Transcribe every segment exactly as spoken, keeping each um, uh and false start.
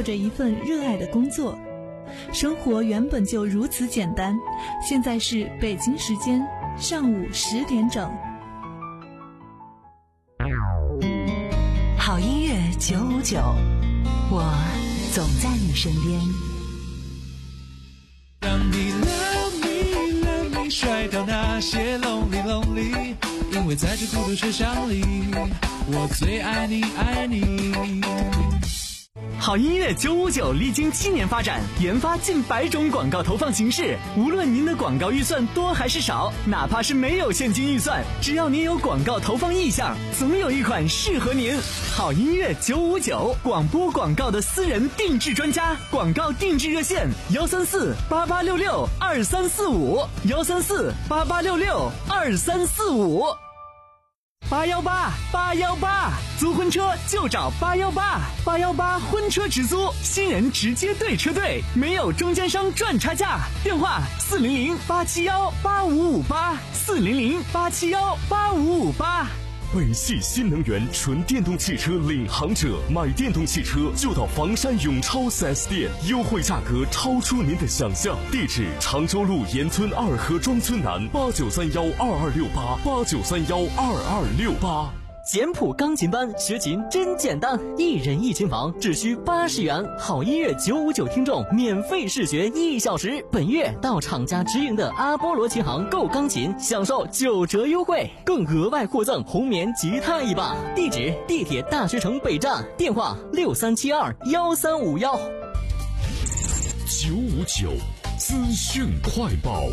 做着一份热爱的工作。生活原本就如此简单。现在是北京时间上午十点整。 好音乐九五九，我总在你身边。 让你 love me love me 甩掉那些 lonely lonely， 因为在这孤独车厢里，我最爱你爱你。 好音乐九五九历经七年发展，研发近百种广告投放形式。无论您的广告预算多还是少，哪怕是没有现金预算，只要您有广告投放意向，总有一款适合您。好音乐九五九，广播广告的私人定制专家，广告定制热线幺三四八八六六二三四五幺三四八八六六二三四五。八幺八八幺八，租婚车就找八幺八，八幺八婚车直租，新人直接对车队，没有中间商赚差价。电话四零零八七幺八五五八，四零零八七幺八五五八。 北汽新能源纯电动汽车领航者，买电动汽车就到房山永超 四 S 店，优惠价格超出您的想象。地址：常州路沿村二河庄村南，八九三幺二二六八八九三幺二二六八。 简谱钢琴班学琴真简单，一人一琴房只需八十元。好音乐九五九听众免费试学一小时。本月到厂家直营的阿波罗琴行购钢琴，享受九折优惠，更额外获赠红棉吉他一把。地址：地铁大学城北站，电话六三七二幺三五幺。 九五九资讯快报。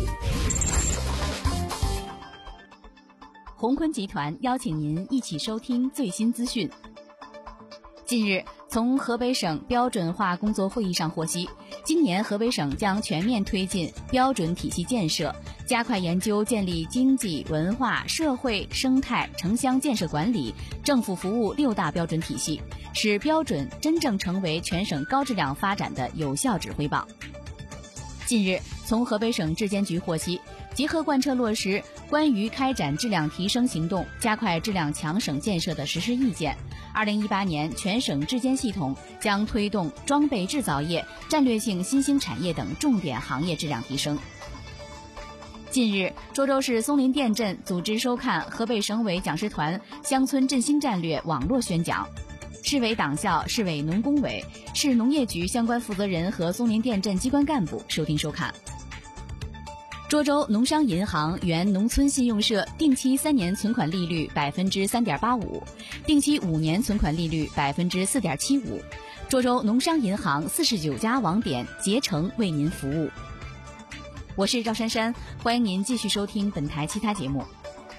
宏坤集团邀请您一起收听最新资讯。近日，从河北省标准化工作会议上获悉，今年河北省将全面推进标准体系建设，加快研究建立经济、文化、社会、生态、城乡建设管理、政府服务六大标准体系，使标准真正成为全省高质量发展的有效指挥棒。近日，从河北省质监局获悉，结合贯彻落实关于开展质量提升行动、加快质量强省建设的实施意见，二零一八年全省质监系统将推动装备制造业、战略性新兴产业等重点行业质量提升。近日，涿州市松林店镇组织收看河北省委讲师团乡村振兴战略网络宣讲。市委党校、市委农工委、市农业局相关负责人和松林店镇机关干部收听收看。涿州农商银行原农村信用社定期三年存款利率百分之三点八五，定期五年存款利率百分之四点七五。涿州农商银行四十九家网点竭诚为您服务。我是赵珊珊，欢迎您继续收听本台其他节目。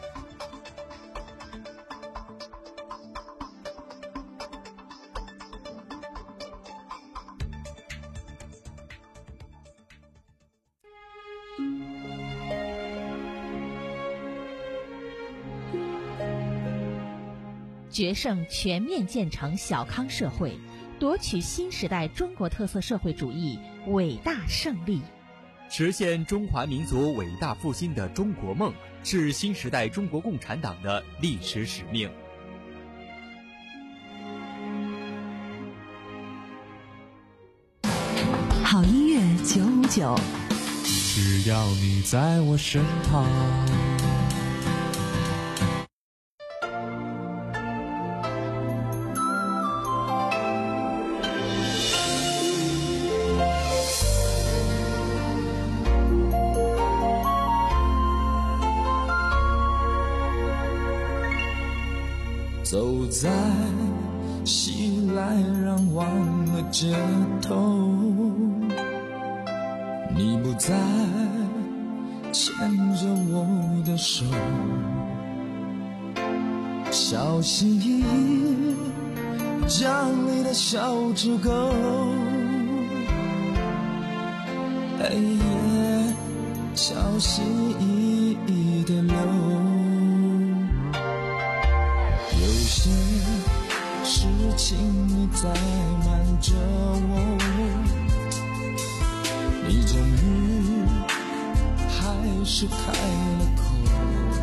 决胜全面建成小康社会，夺取新时代中国特色社会主义伟大胜利， 实现中华民族伟大复兴的中国梦，是新时代中国共产党的历史使命。 好音乐九五九， 只要你在我身旁。走在熙来攘往的街头，你不再牵着我的手，小心翼翼家里的小纸狗，黑夜小心翼翼地流。有些事情你在瞒着我，你终于还是开了口，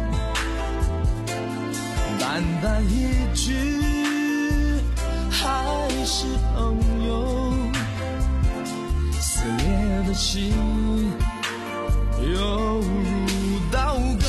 淡淡一句还是朋友， 心犹如刀割，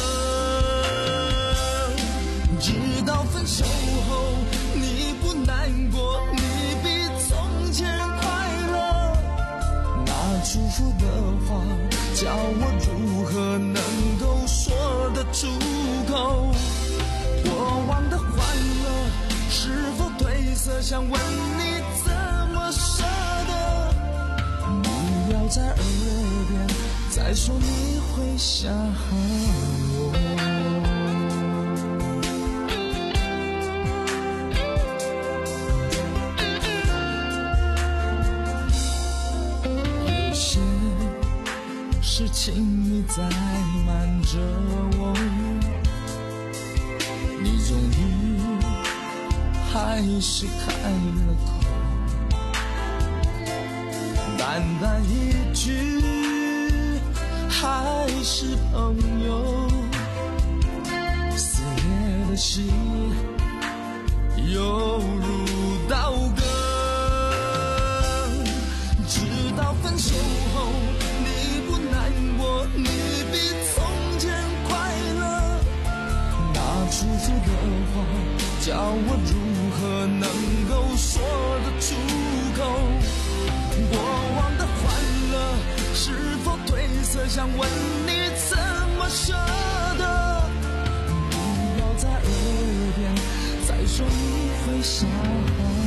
直到分手后你不难过，你比从前快乐。那祝福的话叫我如何能够说得出口？过往的欢乐是否褪色？想问你怎么舍得？不要在耳边再说你会想我。有些事情你在瞒着我，你终于还是开了口，淡淡一句还是朋友，撕裂的心犹如刀割。直到分手后你不难过，你比从前快乐。那祝福的话叫我如何能够说得出口？过往的欢乐是否褪色？想问你怎么舍得？不要在耳边再说你会想我。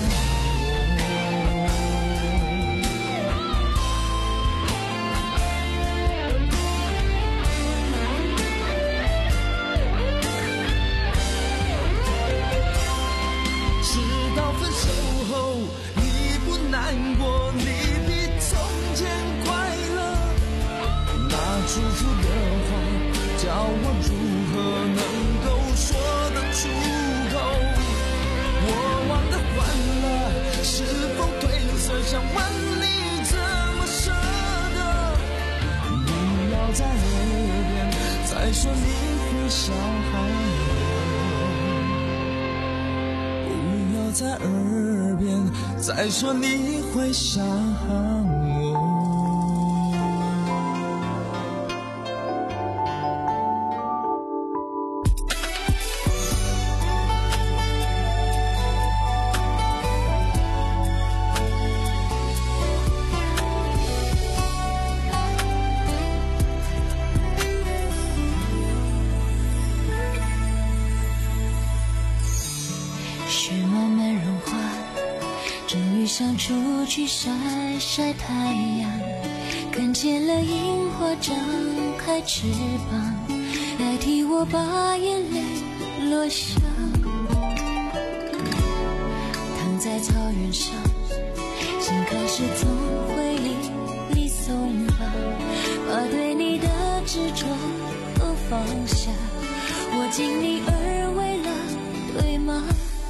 直到分手后你不难过，你比从前快乐。那祝福的话叫我如何能够说得出口？过往的欢乐是否褪色？想问你怎么舍得？不要在耳边再说你会想我，不要在耳边再说你会想我。 雪慢慢融化，终于想出去晒晒太阳，看见了樱花张开翅膀，代替我把眼泪落下。躺在草原上，心开始从回忆里松绑，把对你的执着都放下。我尽力而为了，对吗？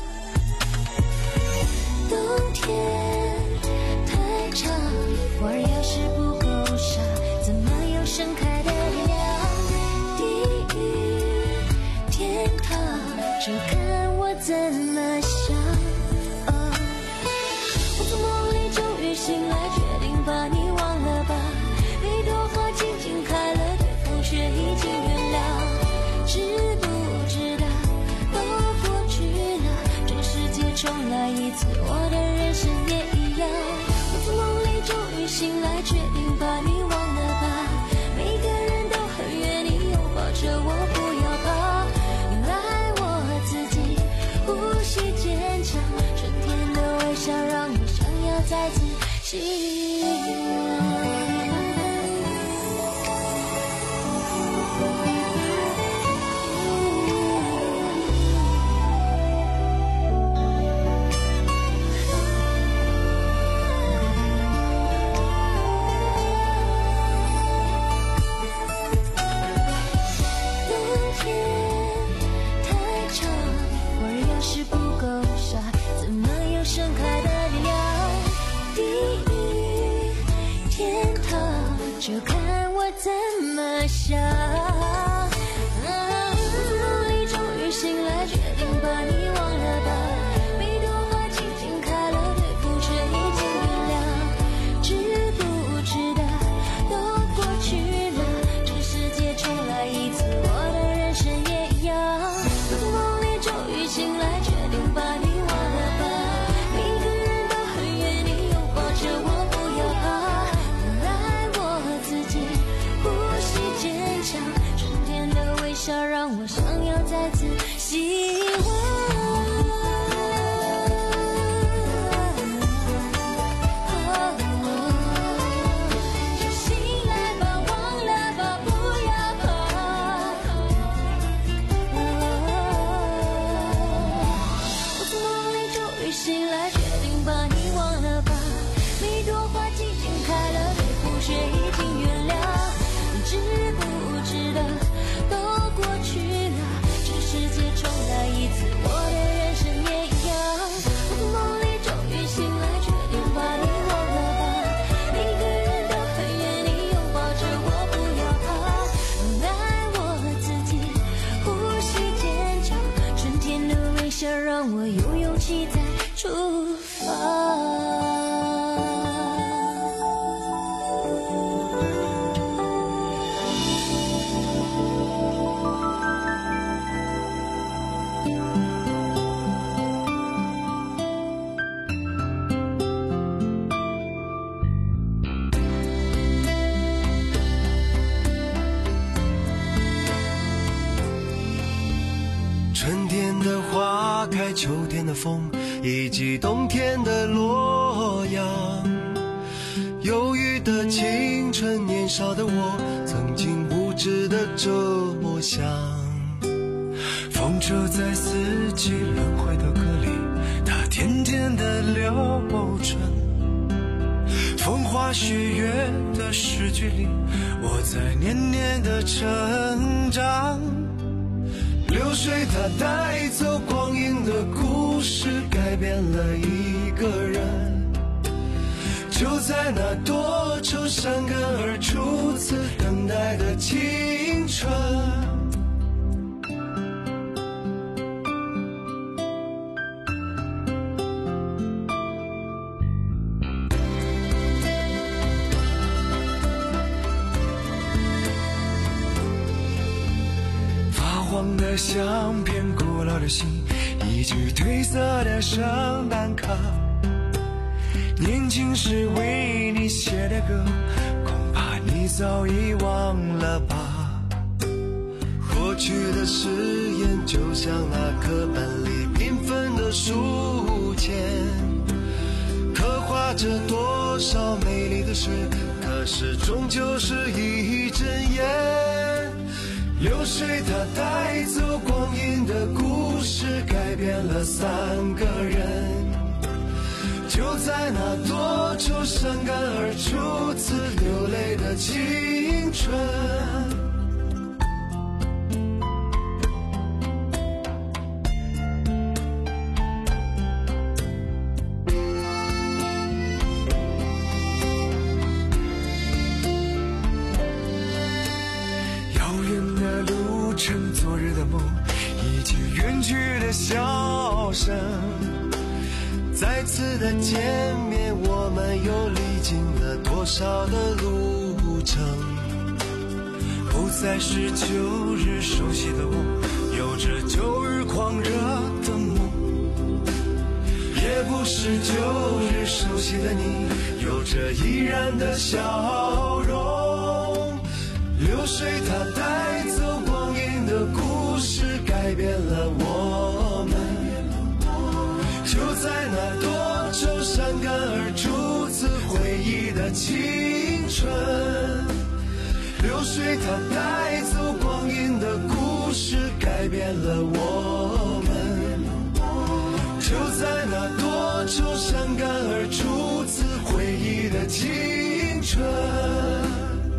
冬天太长，花儿要是不够傻，怎么有盛开的亮？地狱天堂，就看我怎么想。啊，我从梦里终于醒来，决定把你忘了吧。每朵花静静开了，对风雪已经原谅。知不知道都过去了，这世界重来一次，我的人生也一样。我从梦里终于醒来，决定把你忘了吧。每个人都很愿意拥抱着我，不要怕。原来我自己呼吸坚强，春天的微笑让我想要再次醒来。盛开的力量，地狱丝希望。让我有勇气再出发。 春天的花开，秋天的风，以及冬天的洛阳。忧郁的青春，年少的我，曾经无知的这么想。风车在四季轮回的歌里，它甜甜的流转。风花雪月的诗句里，我在年年的成长。流水它带走光阴的故事，改变了一个人。就在那多愁善感而初次等待的青春。黄的相片，古老的信，一句褪色的圣诞卡。年轻时为你写的歌，恐怕你早已忘了吧。过去的誓言，就像那课本里缤纷的书签，刻画着多少美丽的事，可是终究是一阵烟。流水它带走光阴的故事，改变了三个人。就在那多愁善感而初次流泪的青春。昨日的梦，以及远去的笑声，再次的见面，我们又历经了多少的路程？不再是旧日熟悉的我，有着旧日狂热的梦，也不是旧日熟悉的你，有着依然的笑容。流水它带走光阴的故事，改变了我们。就在那多愁善感而初次回忆的青春。流水它带走光阴的故事，改变了我们。就在那多愁善感而初次回忆的青春。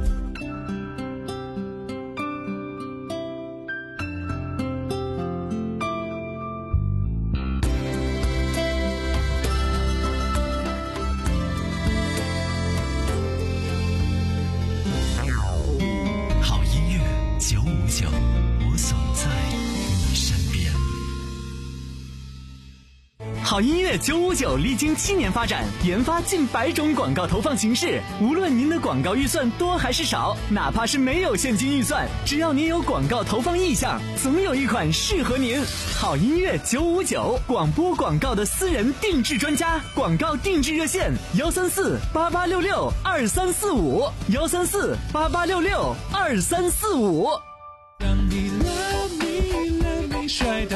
好音乐九五九历经七年发展，研发近百种广告投放形式。无论您的广告预算多还是少，哪怕是没有现金预算，只要您有广告投放意向，总有一款适合您。好音乐九五九，广播广告的私人定制专家，广告定制热线：幺三四八八六六二三四五，幺三四八八六六二三四五。 让你 love me love me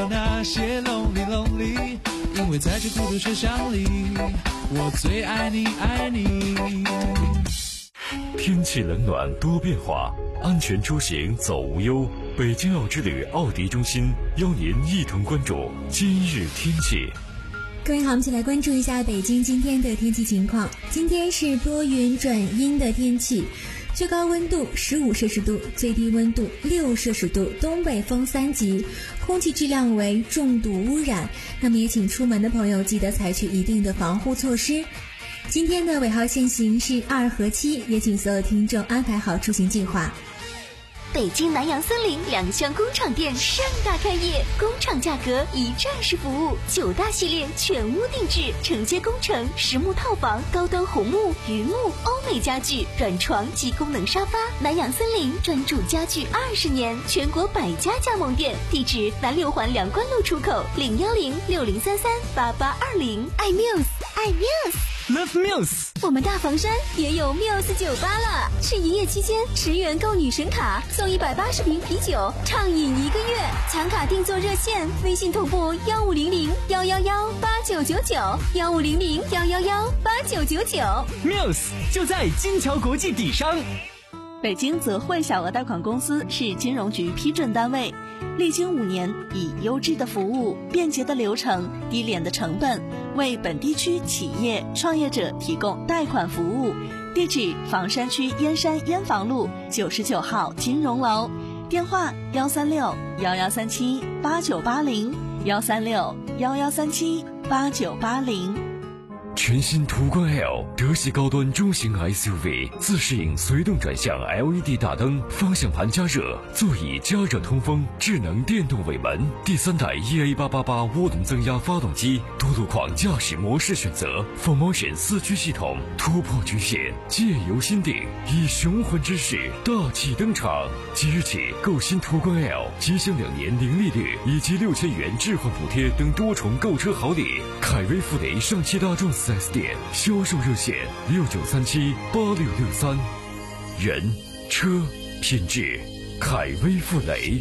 了那些 lonely lonely， 因为在这孤独车厢里，我最爱你爱你。 天气冷暖多变化，安全出行走无忧。北京奥之旅奥迪中心邀您一同关注今日天气。 各位好，我们一起来关注一下北京今天的天气情况。今天是多云转阴的天气，最高温度十五摄氏度，最低温度六摄氏度，东北风三级，空气质量为重度污染。那么也请出门的朋友记得采取一定的防护措施。今天的尾号限行是二和七，也请所有听众安排好出行计划。 北京南洋森林两厢工厂店盛大开业，工厂价格一站式服务，九大系列全屋定制，承接工程、实木套房、高端红木、榆木、欧美家具、软床及功能沙发。南洋森林专注家具二十年，全国百家加盟店，地址南六环梁关路出口零幺零六零三三八八二零。爱 Muse， 爱 Muse。Love Muse， 我们大房山也有 Muse 酒吧了。是营业期间，十元购女神卡送一百八十瓶啤酒，畅饮一个月。抢卡订座热线：微信同步幺五零零幺幺幺八九九九，幺五零零幺幺幺八九九九。 Muse 就在金桥国际底商。 北京泽汇小额贷款公司是金融局批准单位，历经五年，以优质的服务、便捷的流程、低廉的成本，为本地区企业创业者提供贷款服务。地址：房山区燕山燕房路九十九号金融楼，电话：幺三六幺幺三七八九八零，幺三六幺幺三七八九八零。 全新途观 L 德系高端中型 S U V， 自适应随动转向 L E D 大灯，方向盘加热，座椅加热通风，智能电动尾门，第三代 E A 八八八 涡轮增压发动机，多路况驾驶模式选择 ，four motion 四驱系统，突破局限，借由心定，以雄浑之势大气登场。即日起购新途观 L， 即享两年零利率以及六千元置换补贴等多重购车好礼。凯威富雷上汽大众四 S 店销售热线六九三七八六六三，人车品质，凯威富雷。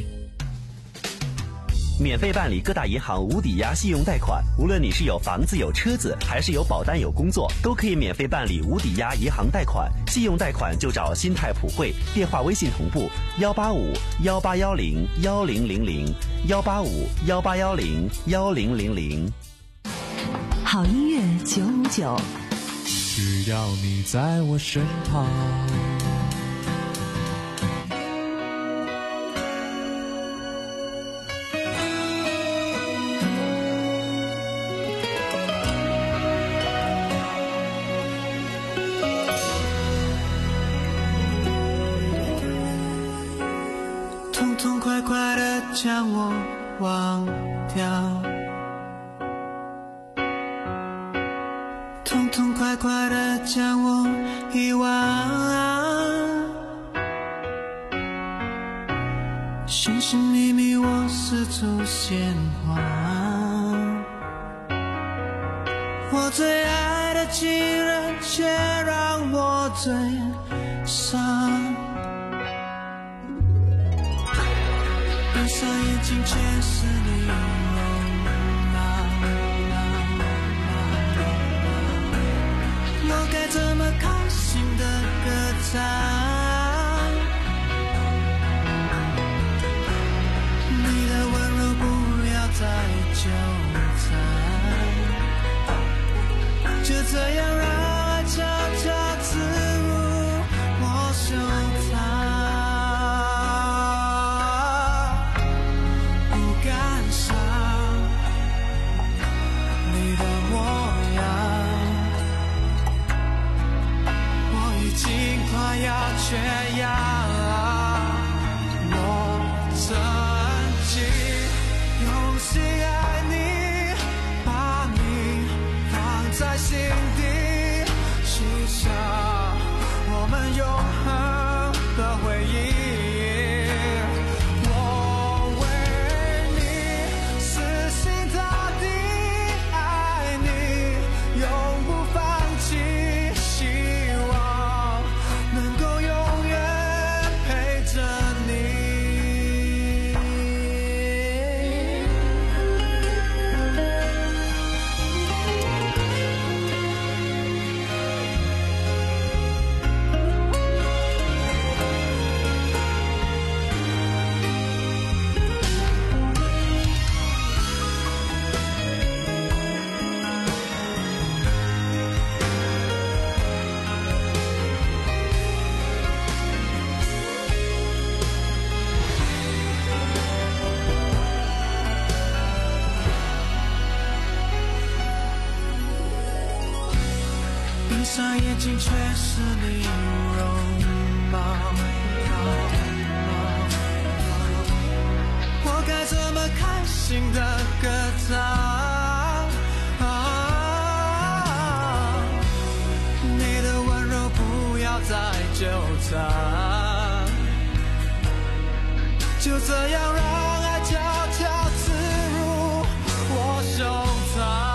免费办理各大银行无抵押信用贷款，无论你是有房子有车子，还是有保单有工作，都可以免费办理无抵押银行贷款。信用贷款就找新泰普惠，电话微信同步幺八五幺八幺零幺零零零幺八五幺八幺零幺零零零。 好音乐九五九， 只要你在我身旁。痛痛快快地将我忘掉，痛痛快快地将我遗忘，寻寻觅觅我四处鲜花，我最爱的情人却让我最伤，闭上眼睛全是你我该怎么开心的歌唱？你的温柔不要再纠缠，就这样让爱悄悄刺入我胸膛。不感伤你的模样，已经快要缺氧，我曾经用心爱你。 上眼睛却是你容貌，我该怎么开心的歌唱？啊，你的温柔不要再纠缠，就这样让爱悄悄刺入我胸膛。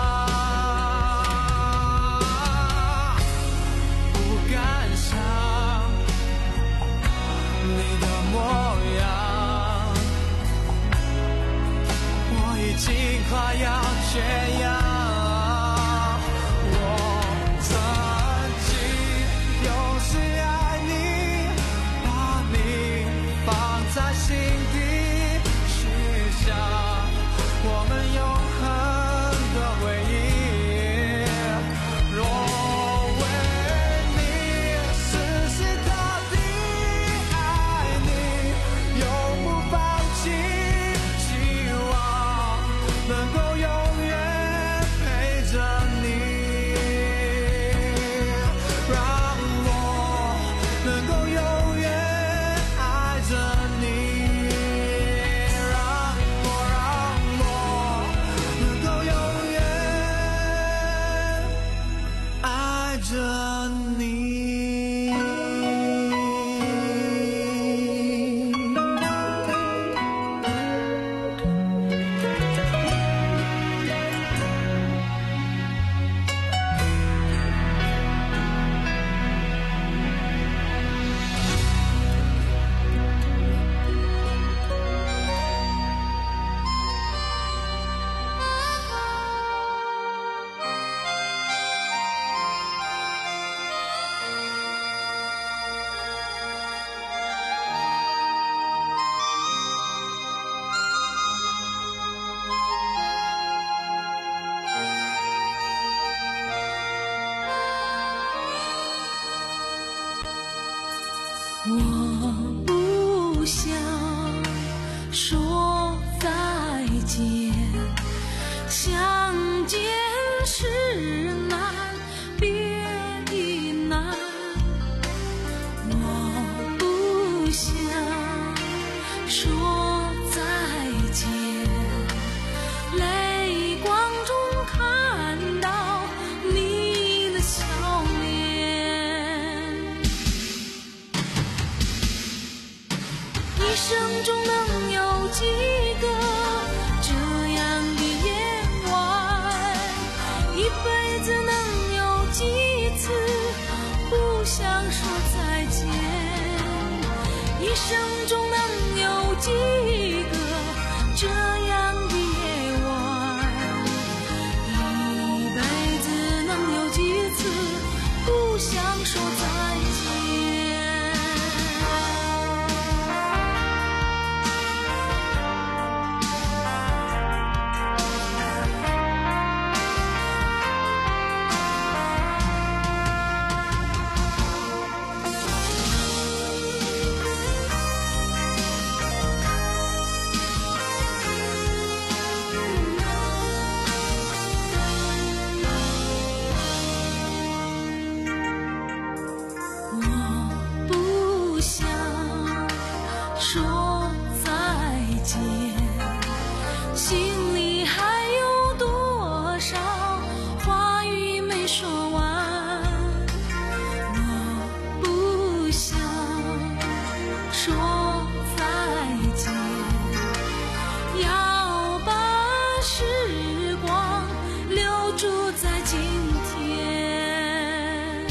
已经快要缺氧，我曾经用心爱你，把你放在心底，许下我们永恒的回忆。若为你死心塌地爱你，永不放弃，希望能够永远陪着你，让我能够永远爱着你，让我让我能够永远爱着你。 我不想说再见，相见是难，别亦难。我不想说再见，泪光中看到你的笑脸。一生中能有几个这样的夜晚，一辈子能有几次不想说再见，一生中能有几个这样的夜晚，一辈子能有几次不想说再见。我不想说再见，心里还有多少话语没说完。我不想说再见，要把时光留住在今天。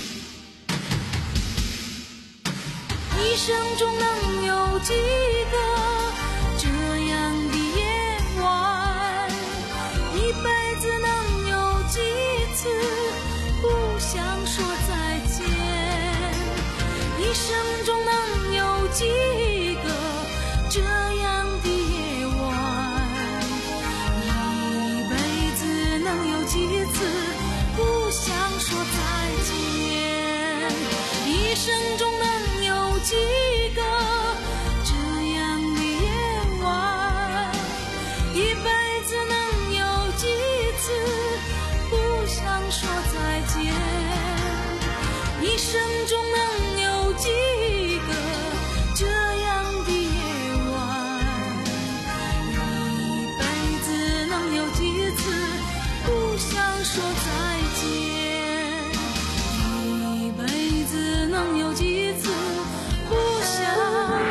一生中能有几个这样的夜晚，一辈子能有几次不想说再见，一生中能有几个这样的夜晚，一辈子能有几次不想说再见，一生中能有几个这样的夜晚，一辈子能有几次不想说再见。 一生中能有几个这样的夜晚，一辈子能有几次不想说再见，一辈子能有几次不想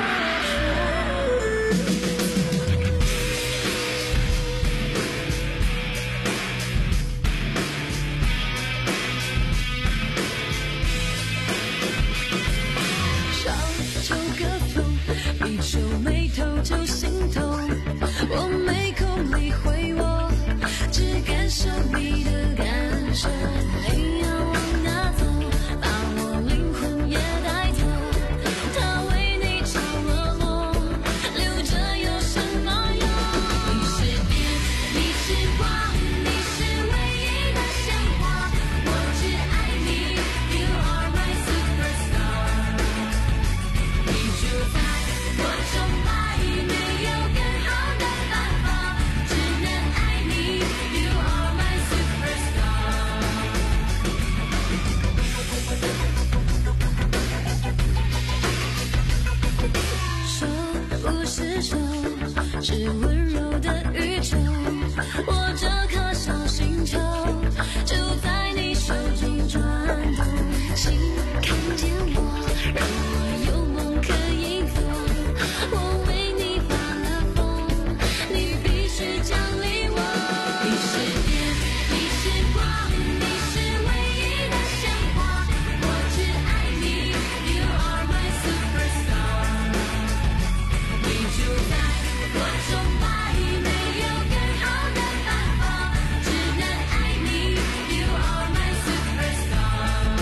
一皱眉头就心痛，我没空理会我，只感受你的感受。你要往哪走，把我灵魂也带走。他为你着了魔，留着有什么用？你是电，你是光，你是唯一的鲜花，我只爱你 ，You are my superstar。你就在。我崇拜，没有更好的办法，只能爱你。You are my superstar。手不是手，是温柔的宇宙。我这颗小星球就在你手中转动，请看见我，让我有梦可以做。我为你发了疯，你必须奖励我。你是电，你是光，你是唯一的鲜花，我只爱你 ，You are my superstar。你就在我崇拜，没有更好的办法，只能爱你 ，You are my superstar。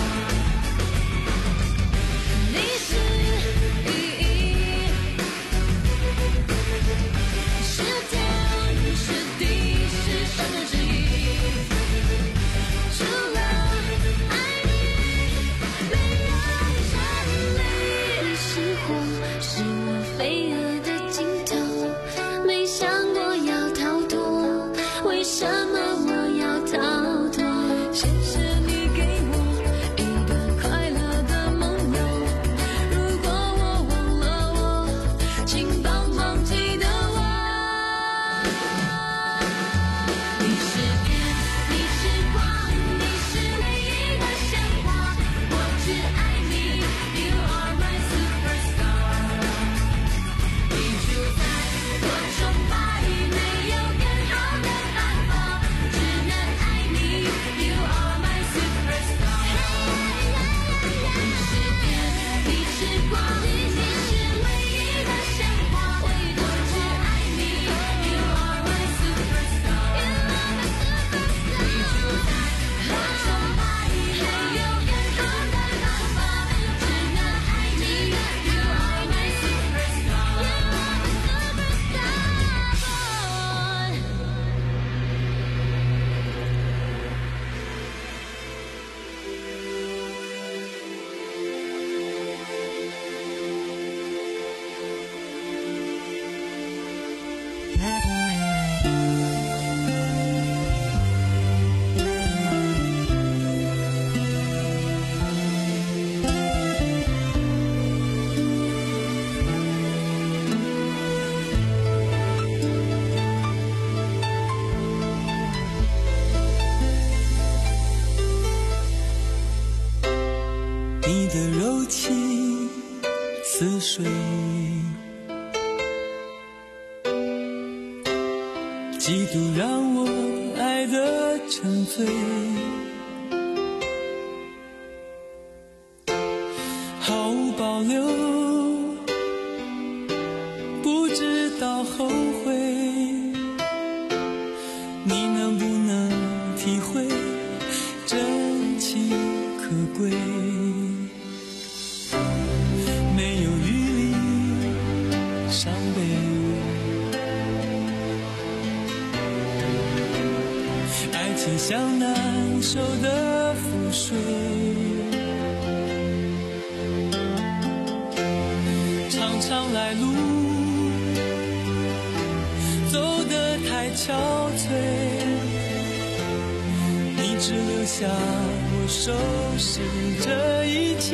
你是意义。是天，是地，是神的旨意。除了爱你，没有真理。是火，是我飞蛾的尽头。没想过要逃脱，为什么我要逃脱？谢谢你给我一段快乐的梦游。如果我忘了我，请帮忙记得我。你是电，你是光，你是唯一的鲜花，我只爱你 ，You are my superstar。你就在我崇拜，没有更好的办法，只能爱你 ，You are my superstar。你是电，你是光，你是唯一的鲜花，我只爱你 ，You are my superstar。你就在我崇拜，没有更好的办法，只能爱你 ，You are my superstar。 你的柔情似水，几度让我爱得沉醉，毫无保留，不知道后悔。你能不能体会真情可贵？没有余力伤悲，爱情像难收的覆水，长长来路走得太憔悴，你只留下我收拾这一切，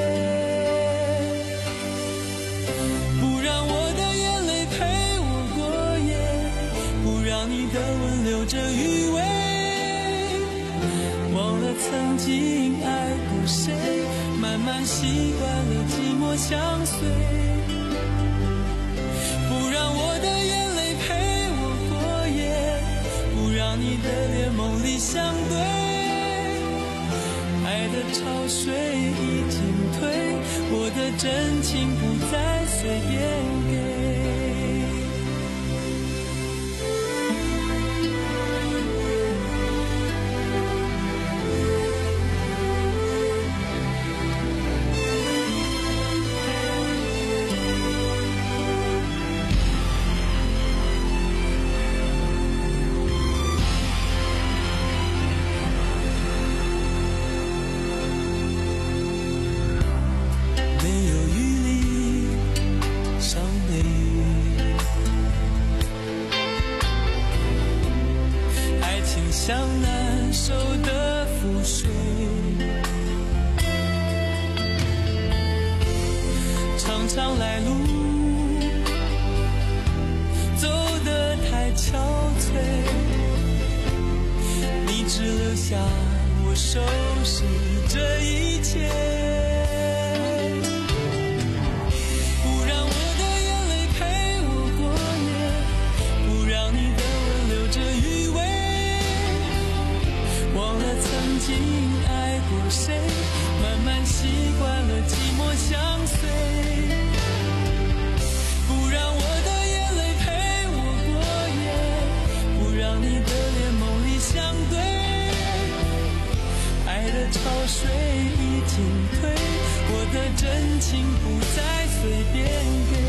不让我的眼泪陪我过夜，不让你的吻留着余味，忘了曾经爱过谁，慢慢习惯了寂寞相随，不让我的眼泪陪我过夜，不让你的脸梦里相对，爱的潮水已经退，我的真情不再随便给。像难受的覆水，常常来路走得太憔悴，你只留下我收拾这一切，不让我的眼泪陪我过夜，不让你的吻留着余味，忘了曾经爱过谁，慢慢习惯了寂寞相随，不让我的眼泪陪我过夜，不让你的脸梦里相对，爱的潮水已经退，我的真情不再随便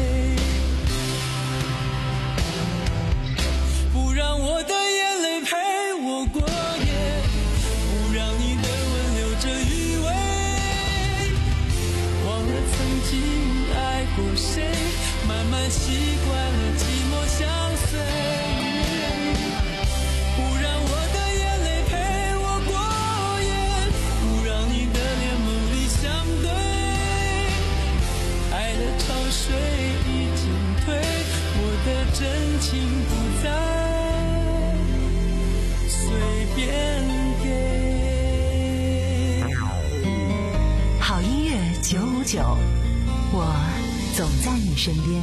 给，不让我的眼泪陪我过夜，不让你的吻留着余味，忘了曾经爱过谁，慢慢习惯了寂寞相随，不让我的眼泪陪我过夜，不让你的脸梦里相对，爱的潮水已经退，我的真情不再随便给。 好音乐九五九，我总在你身边。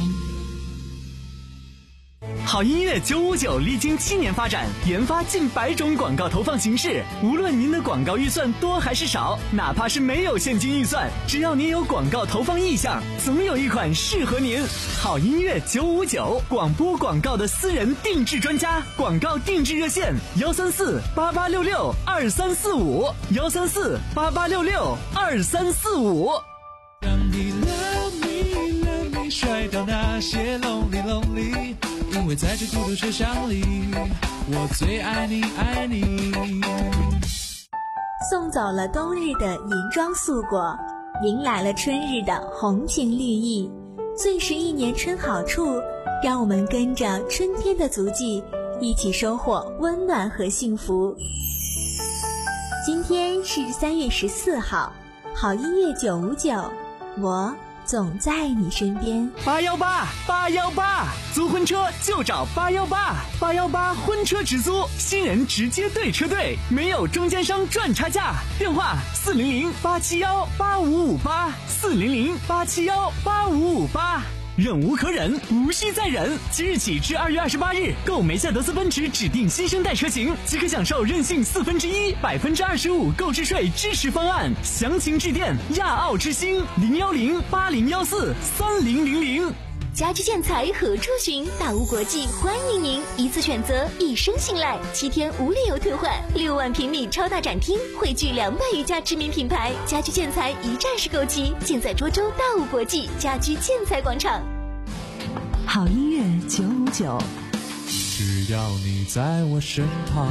好音乐九五九历经七年发展，研发近百种广告投放形式。无论您的广告预算多还是少，哪怕是没有现金预算，只要您有广告投放意向，总有一款适合您。好音乐九五九，广播广告的私人定制专家，广告定制热线：幺三四八八六六二三四五，幺三四八八六六二三四五。 让你 love me love me 甩掉那些 lonely lonely， 因为在这孤独车厢里，我最爱你爱你。 送走了冬日的银装素裹，迎来了春日的红情绿意。最是一年春好处，让我们跟着春天的足迹，一起收获温暖和幸福。今天是三月十四号，好音乐九五九，我总在你身边。 八幺八八幺八，租婚车就找八幺八，八幺八婚车直租，新人直接对车队，没有中间商赚差价。电话四零零八七幺八五五八，四零零八七幺八五五八。忍无可忍，无需再忍。即日起至二月二十八日，购梅赛德斯奔驰指定新生代车型，即可享受任性四分之一、百分之二十五购置税支持方案。详情致电亚奥之星零幺零八零幺四三零零零。 家居建材何处寻？大屋国际欢迎您，一次选择，一生信赖，七天无理由退换，六万平米超大展厅，汇聚两百余家知名品牌，家居建材一站式购齐，尽在涿州大屋国际家居建材广场。 好音乐九五九， 只要你在我身旁。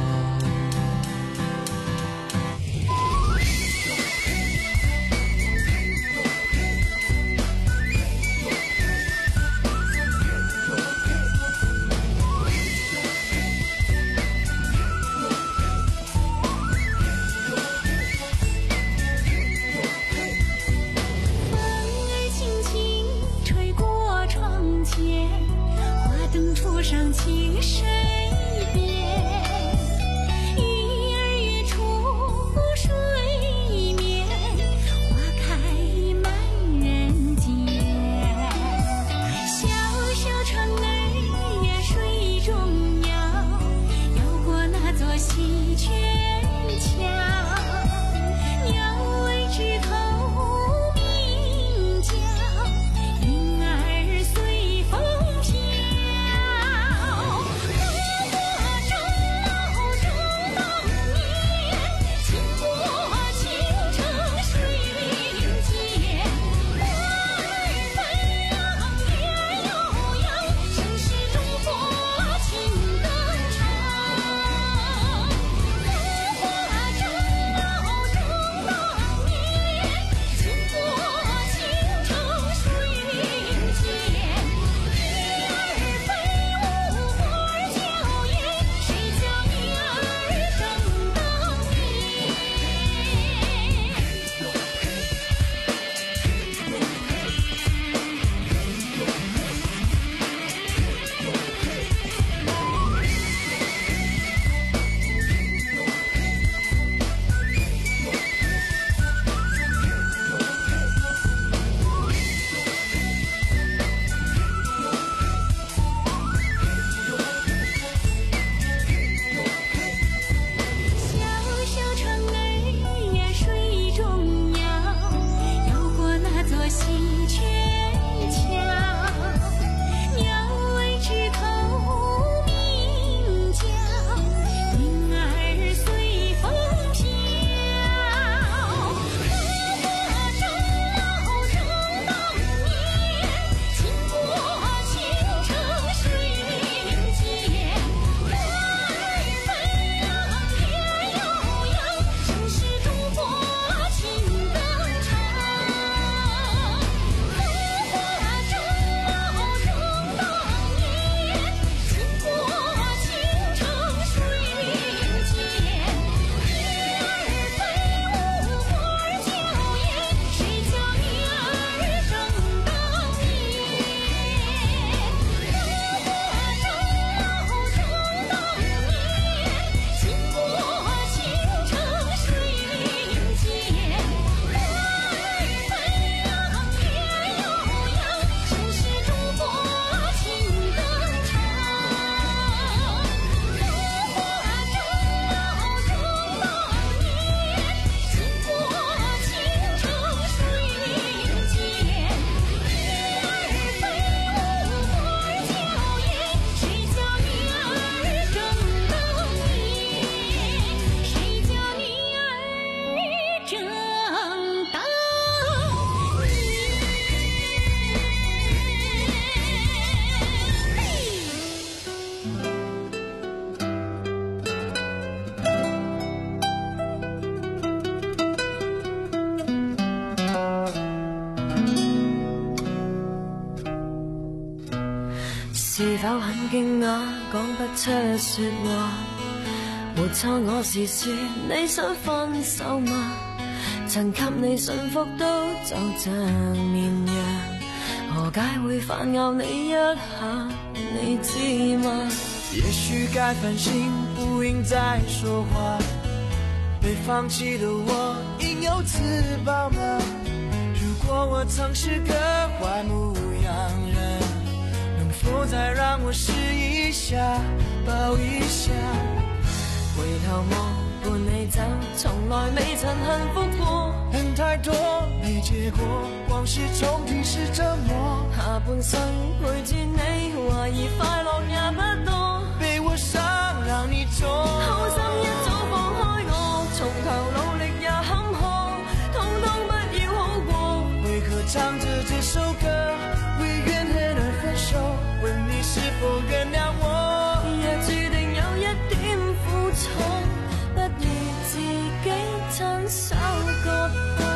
是否很驚訝，講不出說話？沒錯，我是說你想分手嗎？曾給你幸福都就像綿羊，何解會反咬你一下？你知嗎？ 也許該反省，不應再說話。被放棄的我，應有自保嗎？如果我曾是個壞牧羊人，能否再讓我試一下，抱一下？ 回頭望伴你走，從來未曾幸福過。 恨太多沒結果，往事重提是折磨。 下半生陪住你，懷疑快樂也不多。 被我傷讓你痛， 好心一早放開我，從頭努力也坎坷，通通不要好過。 為何唱着這首歌，為怨恨而分手？問你是否原諒我？ 也注定有一點苦楚，不如自己親手割破。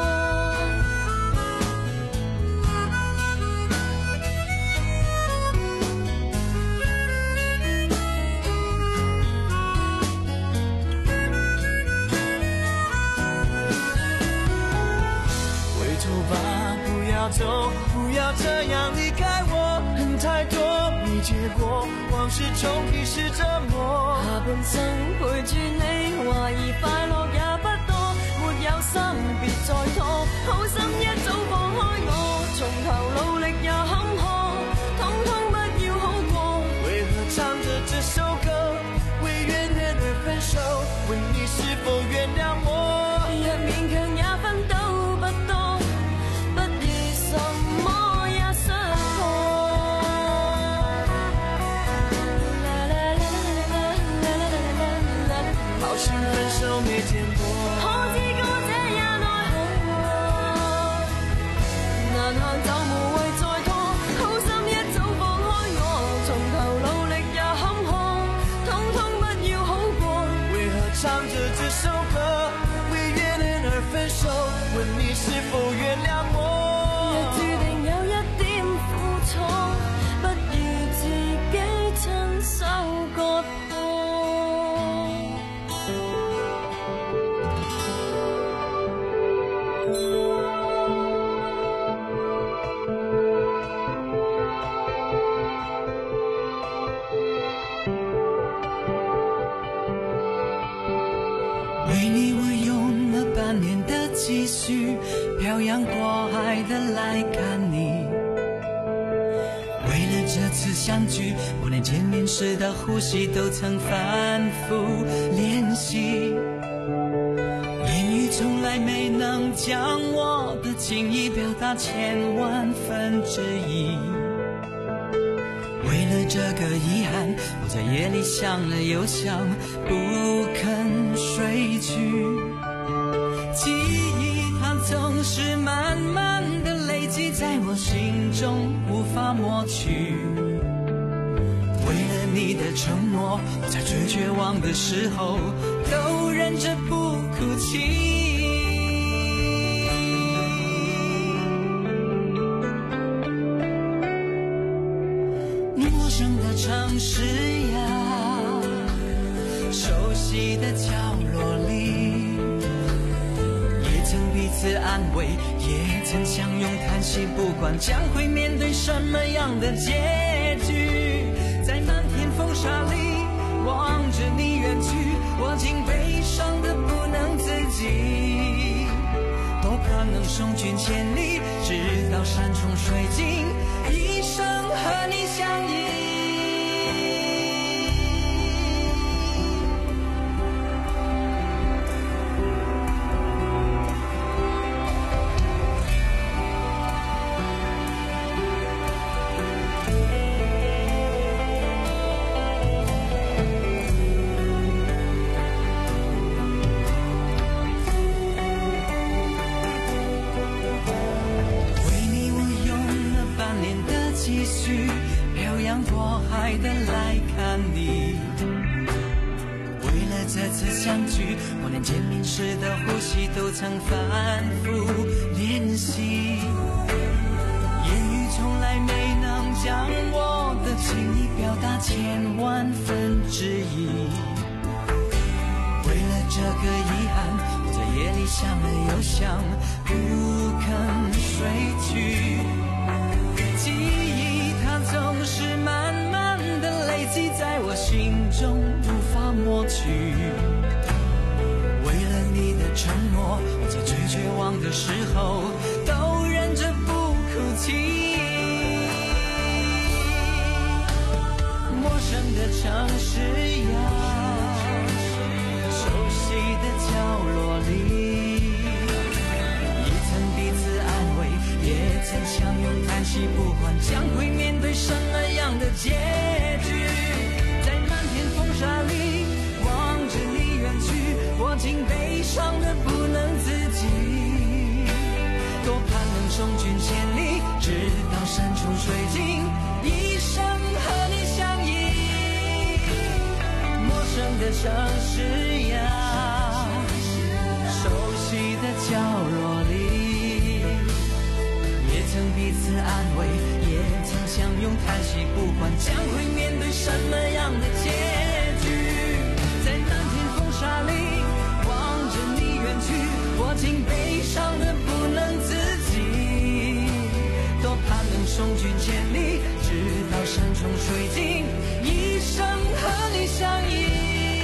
回頭吧，不要走，不要這樣離開我。恨太多沒結果，往事重提是折磨。 下半生陪住你，懷疑快樂也不多。沒有心別再拖，好心一早放開我，從頭努力也坎坷，通通不要好過。 為何唱着這首歌，為怨恨而分手？問你是否原諒我？ 若勉強也分都不多，不如什麼也失破。 好心分手沒見過， 可知歌者也奈何，難行就無謂再拖，好心一早放開我，從頭努力也坎坷，通通不要好過。 為何唱着這首歌，為怨恨而分手？問你是否原諒我？ 若注定有一點苦楚，不如自己親手割破。 為你我用了半年的積蓄，漂洋過海的來看你。為了這次相聚，我連見面時的呼吸都曾反覆練習。言語從來沒能將我的情意表達千萬分之一。為了這個遺憾，我在夜裡想了又想，不肯睡去。記憶它總是慢慢的累積在我心中，無法抹去。為了你的承諾，我在最絕望的時候都忍着不哭泣。陌生的城市呀，熟悉的角落裡，也曾彼此安慰，也曾相擁嘆息，不管將會面對什麼樣的結局。在漫天風沙裡望着你遠去，我竟悲傷得不能自己。多盼能送君千里，直到山窮水盡，一生和你相依。漂洋過海的來看你，為了這次相聚，我連見面時的呼吸都曾反覆練習。言語從來沒能将我的情意表达千万分之一。为了这个遗憾，我在夜里想了又想，不肯睡去。记忆它总是慢慢的累积在我心中，无法抹去。为了你的承诺，我在最绝望的时候都忍着不哭泣。陌生的城市呀，熟悉的角落里，也曾彼此安慰，也曾相拥叹息，不管将会面对什么样的结局。在漫天风沙里望着你远去，我竟悲伤的不能自己，多盼能送君千里，直到山穷水尽，一生和你相依。陌生的城市呀，熟悉的角落里，也曾彼此安慰，也曾相拥叹息，不管将会面对什么样的结局。在漫天风沙里望着你远去，我竟悲伤的不能自己，多盼能送君千里，直到山穷水尽，一生和你相依。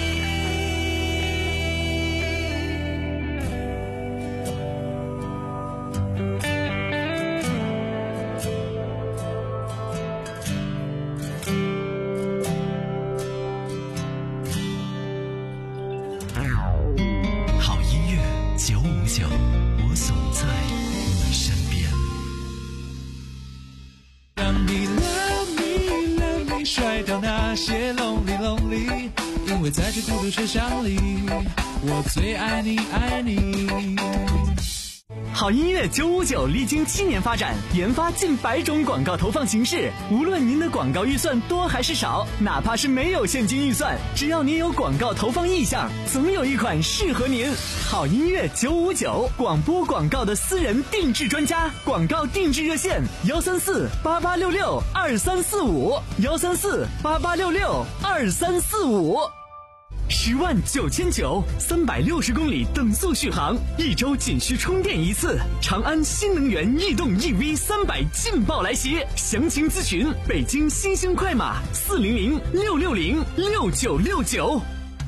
好音乐九五九，我总在你身边。 让你 love me love me， 甩掉那些 lonely lonely， 因为在这孤独车厢里，我最爱你爱你。 好音乐九五九历经七年发展，研发近百种广告投放形式。无论您的广告预算多还是少，哪怕是没有现金预算，只要您有广告投放意向，总有一款适合您。好音乐九五九，广播广告的私人定制专家，广告定制热线：幺三四八八六六二三四五，幺三四八八六六二三四五。十万九千九，三百六十公里等速续航，一周仅需充电一次。长安新能源逸动 E V 三百劲爆来袭，详情咨询北京新兴快马四零零六六零六九六九。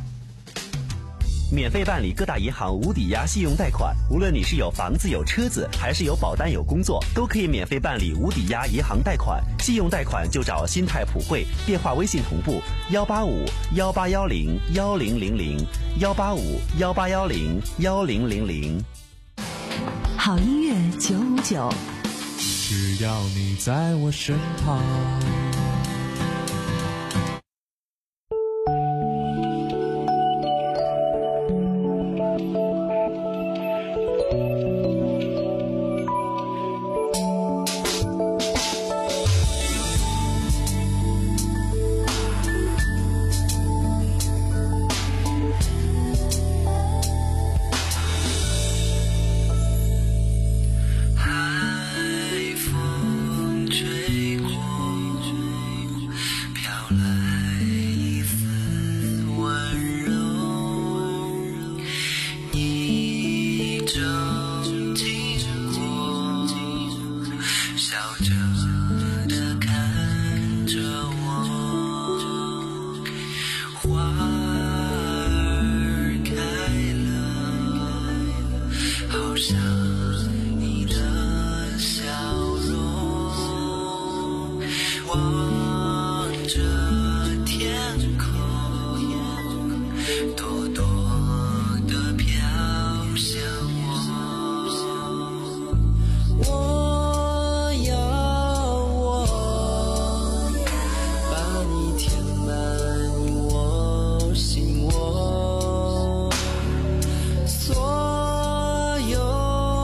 免费办理各大银行无抵押信用贷款，无论你是有房子有车子，还是有保单有工作，都可以免费办理无抵押银行贷款。信用贷款就找新泰普惠，电话微信同步幺八五幺八幺零幺零零零幺八五幺八幺零幺零零零。 好音乐九五九， 只要你在我身旁。 所有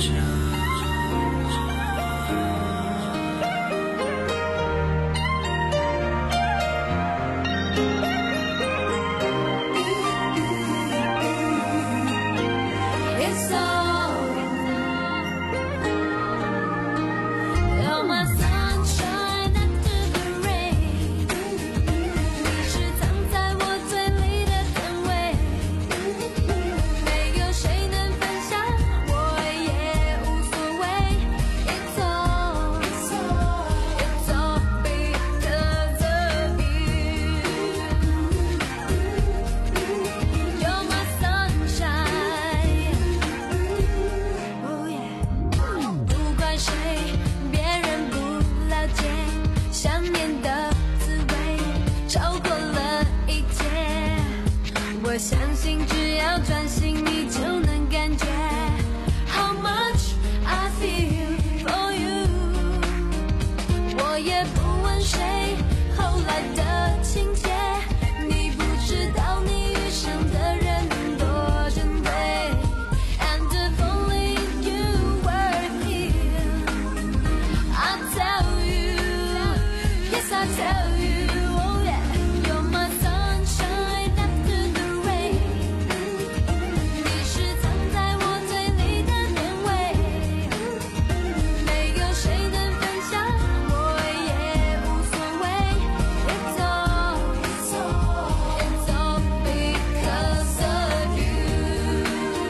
我相信只要专心你就能感觉 How much I feel for you。 我也不问谁后来的情节，你不知道你遇上的人多珍贵 And if only you were here I tell you Yes I tell you Oh yeah You're my sunshine after the rain。 你是藏在我嘴里的甜味，没有谁能分享，我也无所谓。It's all, it's all, it's all because of you,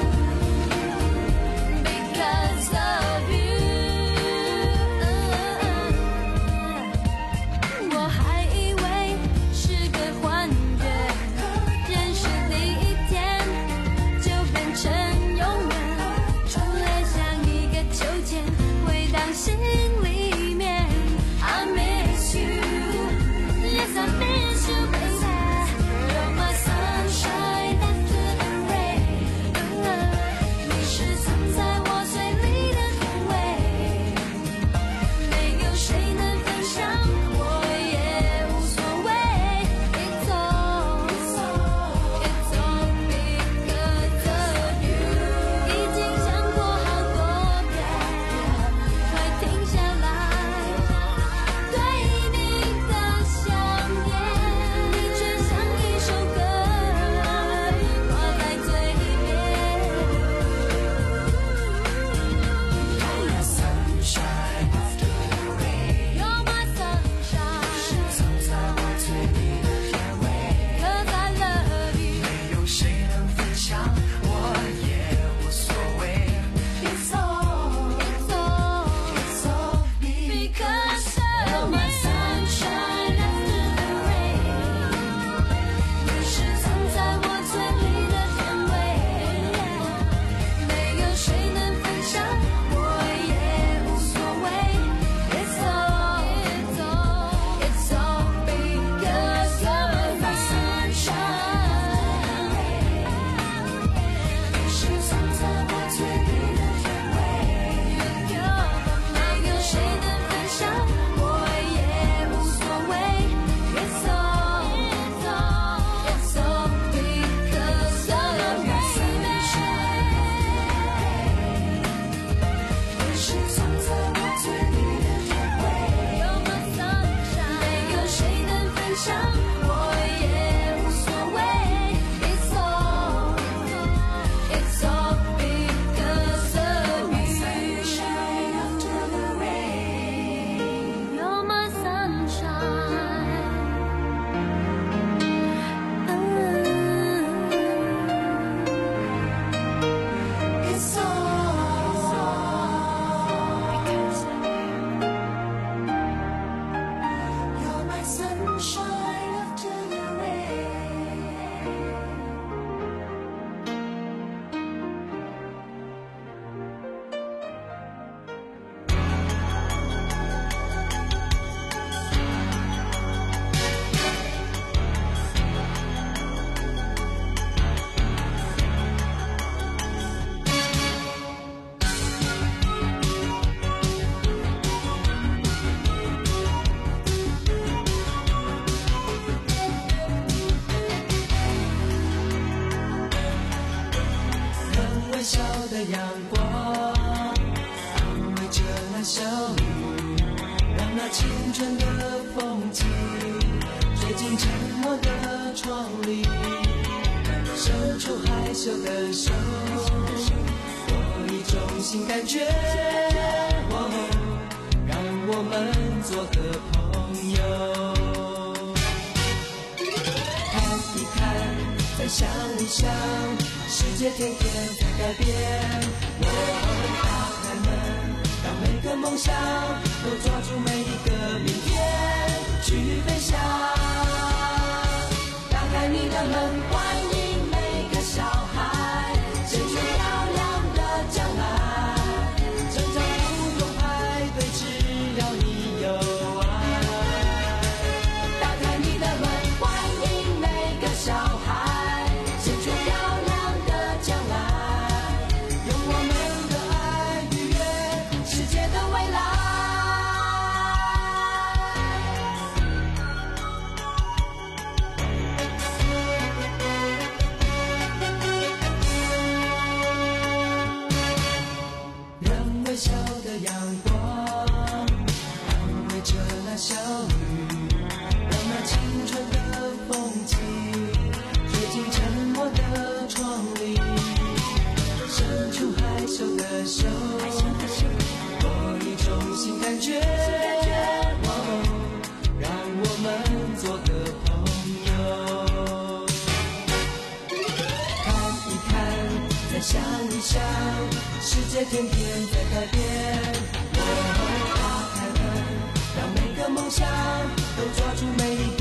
because of you。 我还以为是个幻觉，认识第一天就变成永远，初恋像一个秋千，回荡心里面。I miss you, yes I miss you, baby. You're my sunshine after the rain。 你是藏在我嘴里的甜味，没有谁能分享，我也无所谓。It's all, it's all, it's all because of you。 已经想过好多遍，会停下来对你的想念，你却像一首歌挂在嘴边。You're my sunshine after the rain。 You're my sunshine， 藏在我嘴里的甜味。Cause I love you， 没有谁能分享，我也无所谓。It's all, it's all, it's all because of You're my sunshine after the rain。 你是藏在我嘴里的甜味，没有谁能分享，我也无所谓。It's all, it's all, it's all because of my sunshine。 你是藏在我嘴里的甜味，没有谁能分享，我也无所谓。It's all, it's all, it's all because of my sunshine。 你是藏在我嘴里的甜味，You're my sunshine， 没有谁能分享，我也无所谓。It's all, it's all because of you。 After the rain， You're my sunshine。 It's all because of you。 You're my sunshine after the rain。 很微小的阳光， 那小雨，让那青春的风景吹进沉默的窗里，伸出害羞的手，我一种新感觉，哦，让我们做个朋友。看一看，再想一想，世界天天在改变。我打开门，让每个梦想都抓住每一个明天去飞翔。打开你的门，欢迎每个小孩，伸出漂亮的将来。成长不用排队，只要你有爱。打开你的门，欢迎每个小孩，伸出漂亮的将来。用我们的爱愉悦世界的未来。让微笑的阳光安慰着那小雨，让那青春的风景吹进沉默的窗里，伸出害羞的手，我一种新感觉，哦，让我们做个朋友。看一看，再想一想，世界天天在改变。我打开门，让每个梦想都抓住每一